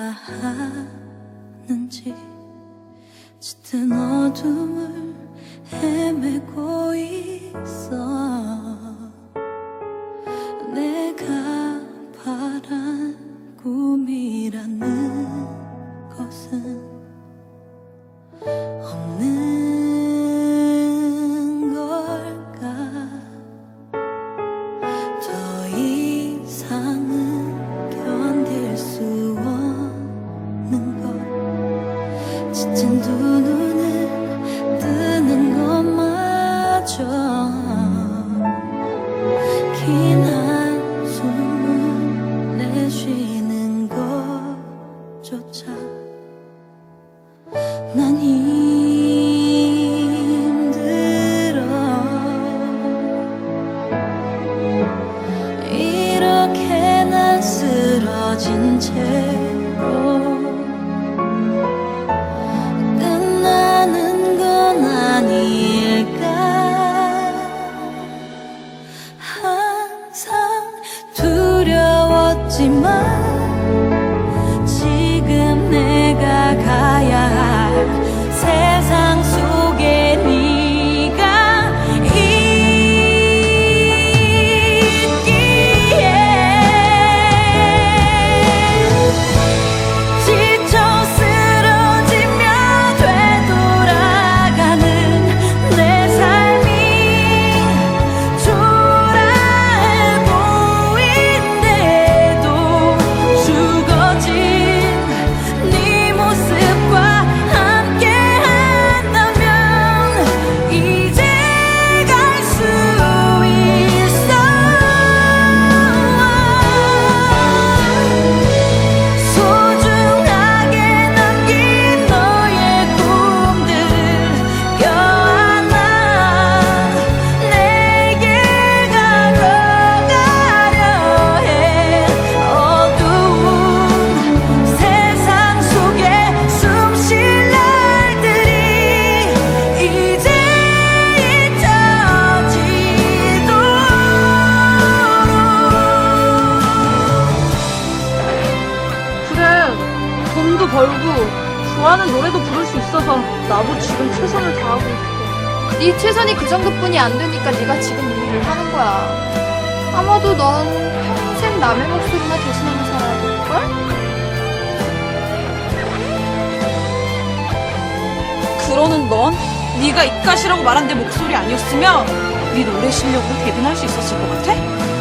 하는지 짙은 어둠을 헤매고 있어. 내가 바란 꿈이라는 것은 없는 걸까. 더 이상은 견딜 수 없는 것. 짙은 두 눈을 뜨는 것마저 긴 한숨을 내쉬는 것조차 난 힘들어. 이렇게 난 쓰러진 채로 끝나는 건 아닐까. 항상 두려웠지만 지금 내가 가야 할 세상 속에 네가 있기에 지쳐 쓰러지며 되돌아가는 내 삶이 초라해 보인대도 죽어진 네 모습과 함께 한다면 이제 갈 수 있어. 소중하게 남긴 너의 꿈들을 껴안아 내게 가져가려 해. 어두운 세상 속에 숨 쉴 날들이 이제 잊혀지도록. 그래, 돈도 벌고 좋아하는 노래도 부를 수 있어서 나도 지금 최선을 다하고 있어. 네 최선이 그 정도뿐이 안 되니까 네가 지금 이 일을 하는 거야. 아마도 넌 평생 남의 목소리만 대신하며 살아야 될걸? 그러는 넌 네가 입가시라고 말한 내 목소리 아니었으면 네 노래 실력으로 데뷔할 수 있었을 것 같아?